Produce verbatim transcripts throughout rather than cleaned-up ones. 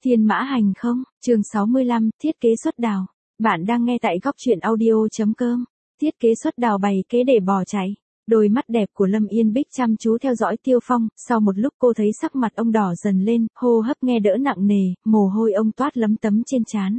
Thiên mã hành không, chương sáu mươi lăm, thiết kế xuất đào. Bạn đang nghe tại góc truyện audio.com. Thiết kế xuất đào bày kế để bỏ chạy. Đôi mắt đẹp của Lâm Yên Bích chăm chú theo dõi Tiêu Phong, sau một lúc cô thấy sắc mặt ông đỏ dần lên, hô hấp nghe đỡ nặng nề, mồ hôi ông toát lấm tấm trên trán.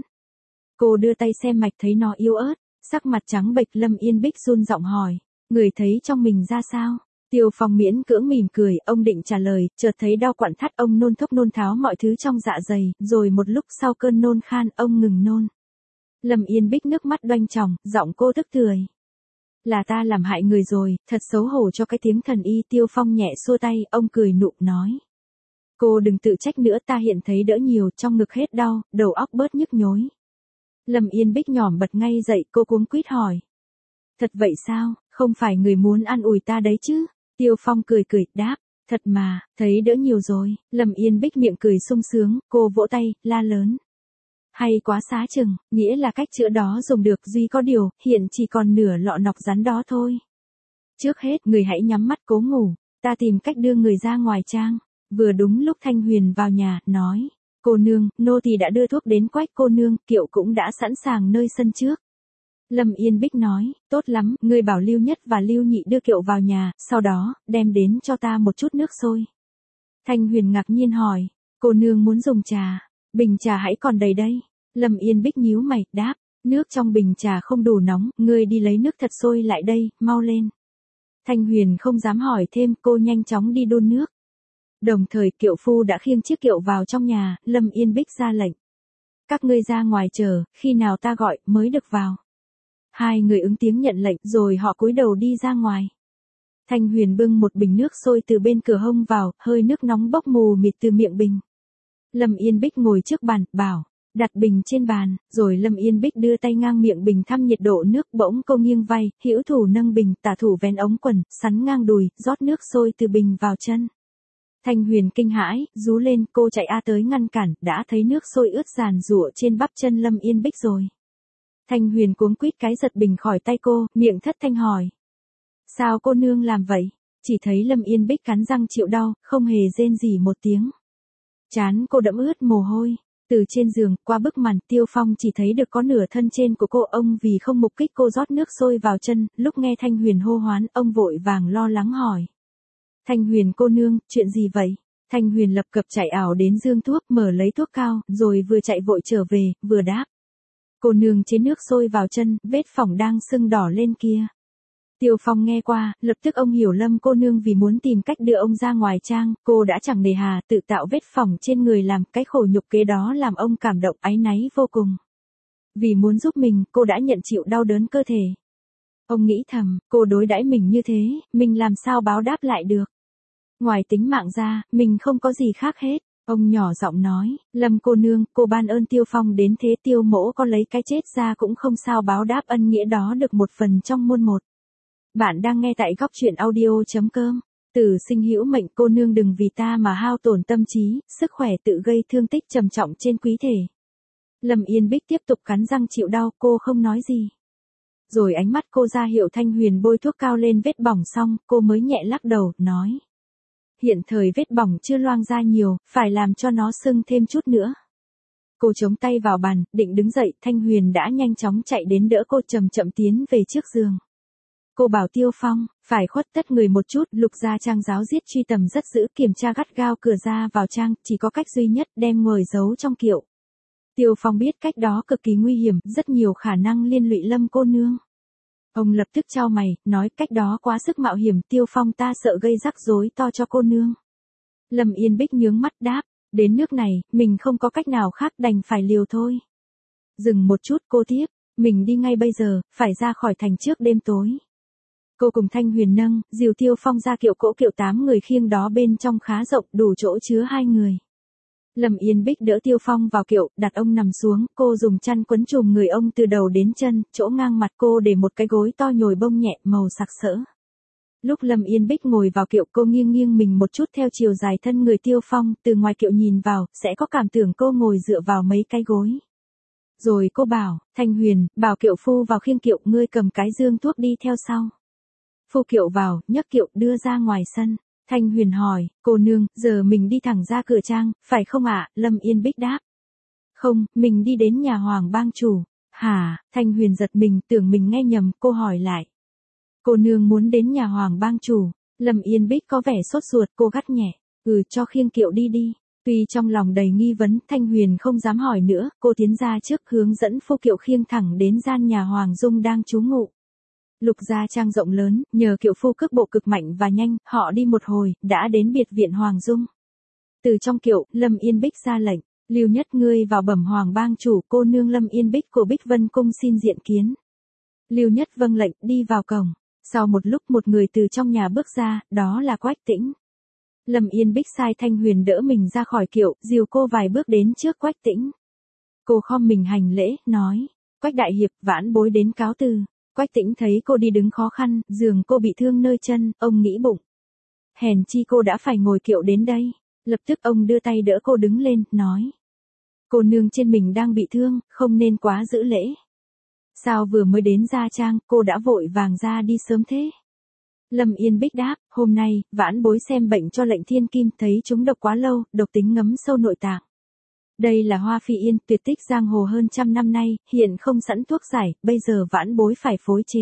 Cô đưa tay xem mạch thấy nó yếu ớt, sắc mặt trắng bệch. Lâm Yên Bích run giọng hỏi, người thấy trong mình ra sao? Tiêu Phong miễn cưỡng mỉm cười, ông định trả lời, chợt thấy đau quặn thắt, ông nôn thốc nôn tháo mọi thứ trong dạ dày, rồi một lúc sau cơn nôn khan, ông ngừng nôn. Lâm Yên Bích nước mắt đoanh tròng, giọng cô tức tưởi. Là ta làm hại người rồi, thật xấu hổ cho cái tiếng thần y. Tiêu Phong nhẹ xua tay, ông cười nụ nói. Cô đừng tự trách nữa, ta hiện thấy đỡ nhiều, trong ngực hết đau, đầu óc bớt nhức nhối. Lâm Yên Bích nhỏm bật ngay dậy, cô cuống quýt hỏi. Thật vậy sao, không phải người muốn an ủi ta đấy chứ? Tiêu Phong cười cười, đáp, thật mà, thấy đỡ nhiều rồi. Lâm Yên Bích miệng cười sung sướng, cô vỗ tay, la lớn. Hay quá xá chừng, nghĩa là cách chữa đó dùng được, duy có điều, hiện chỉ còn nửa lọ nọc rắn đó thôi. Trước hết, người hãy nhắm mắt cố ngủ, ta tìm cách đưa người ra ngoài trang. Vừa đúng lúc Thanh Huyền vào nhà, nói, cô nương, nô tỳ đã đưa thuốc đến Quách cô nương, kiệu cũng đã sẵn sàng nơi sân trước. Lâm Yên Bích nói, tốt lắm, ngươi bảo Lưu Nhất và Lưu Nhị đưa kiệu vào nhà, sau đó, đem đến cho ta một chút nước sôi. Thanh Huyền ngạc nhiên hỏi, cô nương muốn dùng trà, bình trà hãy còn đầy đây. Lâm Yên Bích nhíu mày, đáp, nước trong bình trà không đủ nóng, ngươi đi lấy nước thật sôi lại đây, mau lên. Thanh Huyền không dám hỏi thêm, cô nhanh chóng đi đun nước. Đồng thời kiệu phu đã khiêng chiếc kiệu vào trong nhà, Lâm Yên Bích ra lệnh. Các ngươi ra ngoài chờ, khi nào ta gọi mới được vào. Hai người ứng tiếng nhận lệnh, rồi họ cúi đầu đi ra ngoài. Thanh Huyền bưng một bình nước sôi từ bên cửa hông vào, hơi nước nóng bốc mù mịt từ miệng bình. Lâm Yên Bích ngồi trước bàn, bảo, đặt bình trên bàn, rồi Lâm Yên Bích đưa tay ngang miệng bình thăm nhiệt độ nước. Bỗng cô nghiêng vai, hữu thủ nâng bình, tả thủ vén ống quần, sắn ngang đùi, rót nước sôi từ bình vào chân. Thanh Huyền kinh hãi, rú lên, cô chạy a tới ngăn cản, đã thấy nước sôi ướt ràn rụa trên bắp chân Lâm Yên Bích rồi. Thanh Huyền cuống quýt cái giật bình khỏi tay cô, miệng thất thanh hỏi. Sao cô nương làm vậy? Chỉ thấy Lâm Yên Bích cắn răng chịu đau, không hề rên gì một tiếng. Trán cô đẫm ướt mồ hôi. Từ trên giường, qua bức màn, Tiêu Phong chỉ thấy được có nửa thân trên của cô. Ông vì không mục kích cô rót nước sôi vào chân, lúc nghe Thanh Huyền hô hoán, ông vội vàng lo lắng hỏi. Thanh Huyền cô nương, chuyện gì vậy? Thanh Huyền lập cập chạy ảo đến giương thuốc, mở lấy thuốc cao, rồi vừa chạy vội trở về, vừa đáp. Cô nương chế nước sôi vào chân, vết phỏng đang sưng đỏ lên kia. Tiêu Phong nghe qua, lập tức ông hiểu Lâm cô nương vì muốn tìm cách đưa ông ra ngoài trang, cô đã chẳng nề hà tự tạo vết phỏng trên người, làm cái khổ nhục kế đó làm ông cảm động áy náy vô cùng. Vì muốn giúp mình, cô đã nhận chịu đau đớn cơ thể. Ông nghĩ thầm, cô đối đãi mình như thế, mình làm sao báo đáp lại được. Ngoài tính mạng ra, mình không có gì khác hết. Ông nhỏ giọng nói, Lâm cô nương, cô ban ơn Tiêu Phong đến thế, Tiêu mỗ có lấy cái chết ra cũng không sao báo đáp ân nghĩa đó được một phần trong muôn một. Bạn đang nghe tại góc truyện audio.com. Tử sinh hữu mệnh, cô nương đừng vì ta mà hao tổn tâm trí, sức khỏe tự gây thương tích trầm trọng trên quý thể. Lâm Yên Bích tiếp tục cắn răng chịu đau, cô không nói gì. Rồi ánh mắt cô ra hiệu Thanh Huyền bôi thuốc cao lên vết bỏng xong, cô mới nhẹ lắc đầu, nói. Hiện thời vết bỏng chưa loang ra nhiều, phải làm cho nó sưng thêm chút nữa. Cô chống tay vào bàn, định đứng dậy, Thanh Huyền đã nhanh chóng chạy đến đỡ cô, chậm chậm tiến về trước giường. Cô bảo Tiêu Phong, phải khuất tất người một chút, Lục gia trang giáo giết truy tầm rất dữ, kiểm tra gắt gao cửa ra vào trang, chỉ có cách duy nhất, đem người giấu trong kiệu. Tiêu Phong biết cách đó cực kỳ nguy hiểm, rất nhiều khả năng liên lụy Lâm cô nương. Ông lập tức chau mày, nói cách đó quá sức mạo hiểm, Tiêu Phong ta sợ gây rắc rối to cho cô nương. Lâm Yên Bích nhướng mắt đáp, đến nước này, mình không có cách nào khác, đành phải liều thôi. Dừng một chút, cô tiếp, mình đi ngay bây giờ, phải ra khỏi thành trước đêm tối. Cô cùng Thanh Huyền nâng, dìu Tiêu Phong ra kiệu, cỗ kiệu tám người khiêng đó bên trong khá rộng, đủ chỗ chứa hai người. Lâm Yên Bích đỡ Tiêu Phong vào kiệu, đặt ông nằm xuống, cô dùng chăn quấn trùm người ông từ đầu đến chân, chỗ ngang mặt cô để một cái gối to nhồi bông nhẹ, màu sặc sỡ. Lúc Lâm Yên Bích ngồi vào kiệu, cô nghiêng nghiêng mình một chút theo chiều dài thân người Tiêu Phong, từ ngoài kiệu nhìn vào, sẽ có cảm tưởng cô ngồi dựa vào mấy cái gối. Rồi cô bảo, Thanh Huyền, bảo kiệu phu vào khiêng kiệu, ngươi cầm cái dương thuốc đi theo sau. Phu kiệu vào, nhấc kiệu đưa ra ngoài sân. Thanh Huyền hỏi, cô nương, giờ mình đi thẳng ra cửa trang, phải không ạ? Lâm Yên Bích đáp, Không, mình đi đến nhà Hoàng bang chủ. Hả? Thanh Huyền giật mình, tưởng mình nghe nhầm, cô hỏi lại. Cô nương muốn đến nhà Hoàng bang chủ. Lâm Yên Bích có vẻ sốt ruột, cô gắt nhẹ. Ừ, cho khiêng kiệu đi đi. Tuy trong lòng đầy nghi vấn, Thanh Huyền không dám hỏi nữa, cô tiến ra trước hướng dẫn phu kiệu khiêng thẳng đến gian nhà Hoàng Dung đang trú ngụ. Lục gia trang rộng lớn, nhờ kiệu phu cước bộ cực mạnh và nhanh, họ đi một hồi, đã đến biệt viện Hoàng Dung. Từ trong kiệu, Lâm Yên Bích ra lệnh, Lưu Nhất ngươi vào bẩm Hoàng bang chủ, cô nương Lâm Yên Bích của Bích Vân Cung xin diện kiến. Lưu Nhất vâng lệnh, đi vào cổng. Sau một lúc một người từ trong nhà bước ra, đó là Quách Tĩnh. Lâm Yên Bích sai Thanh Huyền đỡ mình ra khỏi kiệu, dìu cô vài bước đến trước Quách Tĩnh. Cô khom mình hành lễ, nói, Quách đại hiệp, vãn bối đến cáo từ. Quách Tĩnh thấy cô đi đứng khó khăn, dường cô bị thương nơi chân, ông nghĩ bụng. Hèn chi cô đã phải ngồi kiệu đến đây. Lập tức ông đưa tay đỡ cô đứng lên, nói. Cô nương trên mình đang bị thương, không nên quá giữ lễ. Sao vừa mới đến Gia Trang, cô đã vội vàng ra đi sớm thế? Lâm Yên Bích đáp, hôm nay, vãn bối xem bệnh cho lệnh thiên kim, thấy chúng độc quá lâu, độc tính ngấm sâu nội tạng. Đây là hoa phi yên, tuyệt tích giang hồ hơn trăm năm nay, hiện không sẵn thuốc giải, bây giờ vãn bối phải phối chế.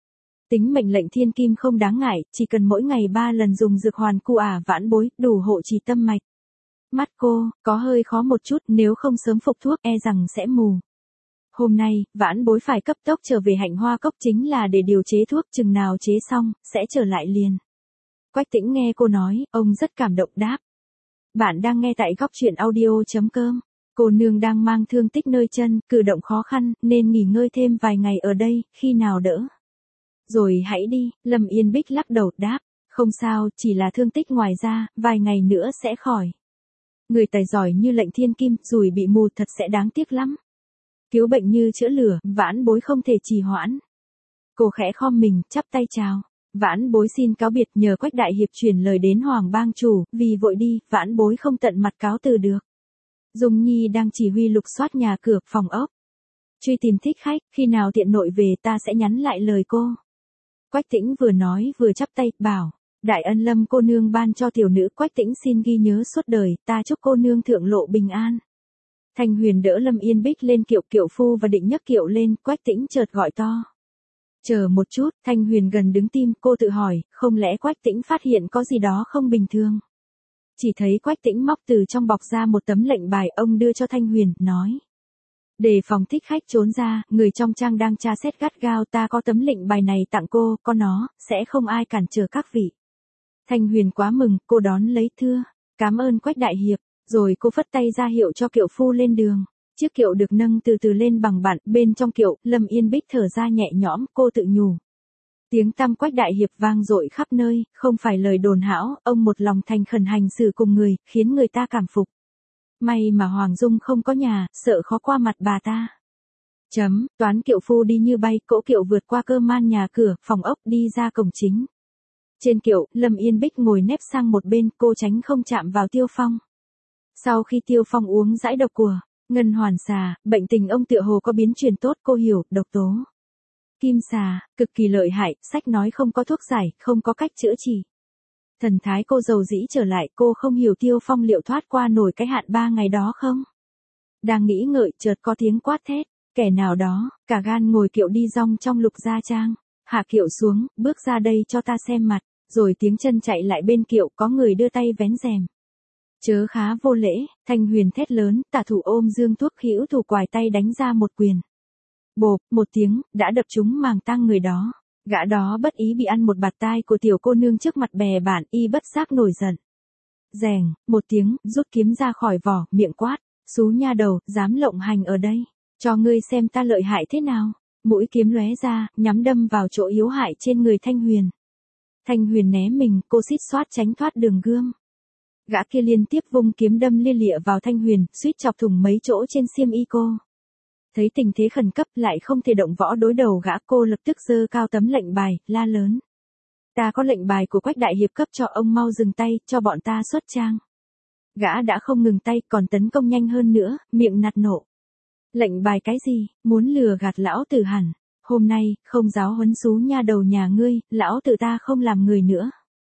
Tính mệnh lệnh thiên kim không đáng ngại, chỉ cần mỗi ngày ba lần dùng dược hoàn cu ả vãn bối, đủ hộ trì tâm mạch. Mắt cô, có hơi khó một chút, nếu không sớm phục thuốc e rằng sẽ mù. Hôm nay, vãn bối phải cấp tốc trở về Hạnh Hoa Cốc chính là để điều chế thuốc, chừng nào chế xong, sẽ trở lại liền. Quách Tĩnh nghe cô nói, ông rất cảm động đáp. Bạn đang nghe tại góc truyện audio.com. Cô nương đang mang thương tích nơi chân, cử động khó khăn, nên nghỉ ngơi thêm vài ngày ở đây, khi nào đỡ. Rồi hãy đi, Lâm Yên Bích lắc đầu đáp. Không sao, chỉ là thương tích ngoài ra, vài ngày nữa sẽ khỏi. Người tài giỏi như lệnh thiên kim, rủi bị mù thật sẽ đáng tiếc lắm. Cứu bệnh như chữa lửa, vãn bối không thể trì hoãn. Cô khẽ khom mình, chắp tay chào. Vãn bối xin cáo biệt, nhờ Quách đại hiệp truyền lời đến Hoàng bang chủ, vì vội đi, vãn bối không tận mặt cáo từ được. Dung Nhi đang chỉ huy lục soát nhà cửa, phòng ốc. Truy tìm thích khách, khi nào tiện nội về ta sẽ nhắn lại lời cô. Quách Tĩnh vừa nói vừa chắp tay, bảo. Đại ân Lâm cô nương ban cho tiểu nữ, Quách Tĩnh xin ghi nhớ suốt đời, ta chúc cô nương thượng lộ bình an. Thanh Huyền đỡ Lâm Yên Bích lên kiệu, kiệu phu và định nhấc kiệu lên, Quách Tĩnh chợt gọi to. Chờ một chút, Thanh Huyền gần đứng tim, cô tự hỏi, không lẽ Quách Tĩnh phát hiện có gì đó không bình thường. Chỉ thấy Quách Tĩnh móc từ trong bọc ra một tấm lệnh bài, ông đưa cho Thanh Huyền, nói. Để phòng thích khách trốn ra, người trong trang đang tra xét gắt gao, ta có tấm lệnh bài này tặng cô, có nó, sẽ không ai cản trở các vị. Thanh Huyền quá mừng, cô đón lấy thưa, cảm ơn Quách đại hiệp, rồi cô phất tay ra hiệu cho kiệu phu lên đường. Chiếc kiệu được nâng từ từ lên bằng bạn, bên trong kiệu, Lâm Yên Bích thở ra nhẹ nhõm, cô tự nhủ. Tiếng tăm Quách đại hiệp vang dội khắp nơi, không phải lời đồn hão, ông một lòng thành khẩn hành xử cùng người, khiến người ta cảm phục. May mà Hoàng Dung không có nhà, sợ khó qua mặt bà ta. Chấm, toán kiệu phu đi như bay, cỗ kiệu vượt qua cơ man nhà cửa, phòng ốc đi ra cổng chính. Trên kiệu, Lâm Yên Bích ngồi nép sang một bên, cô tránh không chạm vào Tiêu Phong. Sau khi Tiêu Phong uống dãi độc của Ngân Hoàn xà, bệnh tình ông tựa hồ có biến chuyển tốt, cô hiểu, độc tố kim xà, cực kỳ lợi hại, sách nói không có thuốc giải, không có cách chữa trị. Thần thái cô dầu dĩ trở lại, cô không hiểu Tiêu Phong liệu thoát qua nổi cái hạn ba ngày đó không? Đang nghĩ ngợi, chợt có tiếng quát thét, kẻ nào đó, cả gan ngồi kiệu đi rong trong Lục Gia Trang, hạ kiệu xuống, bước ra đây cho ta xem mặt, rồi tiếng chân chạy lại bên kiệu, có người đưa tay vén rèm. Chớ khá vô lễ, Thanh Huyền thét lớn, tả thủ ôm dương thuốc hữu thủ quài tay đánh ra một quyền. Bộp, một tiếng, đã đập trúng màng tang người đó. Gã đó bất ý bị ăn một bạt tai của tiểu cô nương trước mặt bè bạn, y bất giác nổi giận. Rèng, một tiếng, rút kiếm ra khỏi vỏ, miệng quát, xú nha đầu, dám lộng hành ở đây, cho ngươi xem ta lợi hại thế nào. Mũi kiếm lóe ra, nhắm đâm vào chỗ yếu hại trên người Thanh Huyền. Thanh Huyền né mình, cô xít xoát tránh thoát đường gươm. Gã kia liên tiếp vung kiếm đâm lia lịa vào Thanh Huyền, suýt chọc thủng mấy chỗ trên xiêm y cô. Thấy tình thế khẩn cấp lại không thể động võ đối đầu gã, cô lập tức giơ cao tấm lệnh bài, la lớn. Ta có lệnh bài của Quách đại hiệp cấp cho ông, mau dừng tay, cho bọn ta xuất trang. Gã đã không ngừng tay, còn tấn công nhanh hơn nữa, miệng nạt nộ. Lệnh bài cái gì, muốn lừa gạt lão tử hẳn. Hôm nay, không giáo huấn xú nha đầu nhà ngươi, lão tử ta không làm người nữa.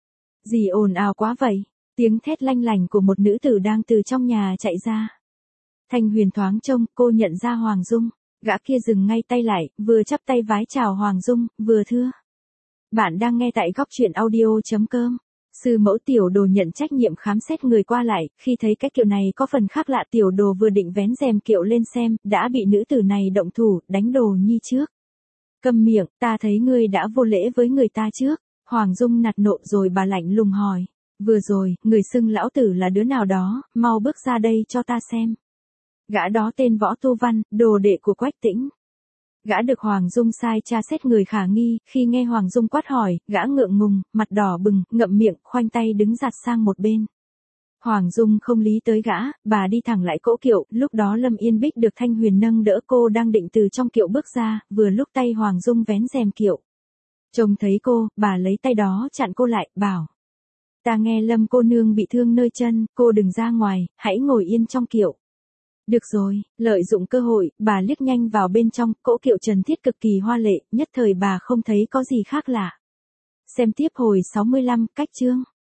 Gì ồn ào quá vậy? Tiếng thét lanh lành của một nữ tử đang từ trong nhà chạy ra. Thanh Huyền thoáng trông, cô nhận ra Hoàng Dung. Gã kia dừng ngay tay lại, vừa chắp tay vái chào Hoàng Dung, vừa thưa. Bạn đang nghe tại góc truyện audio.com. Sư mẫu Tiểu Đồ nhận trách nhiệm khám xét người qua lại, khi thấy cái kiệu này có phần khác lạ, Tiểu Đồ vừa định vén rèm kiệu lên xem, đã bị nữ tử này động thủ, đánh Đồ Nhi trước. Câm miệng, ta thấy ngươi đã vô lễ với người ta trước. Hoàng Dung nạt nộ rồi bà lạnh lùng hỏi. Vừa rồi, người xưng lão tử là đứa nào đó, mau bước ra đây cho ta xem. Gã đó tên Võ Tu Văn, đồ đệ của Quách Tĩnh. Gã được Hoàng Dung sai tra xét người khả nghi, khi nghe Hoàng Dung quát hỏi, gã ngượng ngùng, mặt đỏ bừng, ngậm miệng, khoanh tay đứng giặt sang một bên. Hoàng Dung không lý tới gã, bà đi thẳng lại cỗ kiệu, lúc đó Lâm Yên Bích được Thanh Huyền nâng đỡ, cô đang định từ trong kiệu bước ra, vừa lúc tay Hoàng Dung vén rèm kiệu. Trông thấy cô, bà lấy tay đó chặn cô lại, bảo. Ta nghe Lâm cô nương bị thương nơi chân, cô đừng ra ngoài, hãy ngồi yên trong kiệu. Được rồi, lợi dụng cơ hội, bà liếc nhanh vào bên trong, cỗ kiệu trần thiết cực kỳ hoa lệ, nhất thời bà không thấy có gì khác lạ. Xem tiếp hồi sáu mươi lăm, cách chương.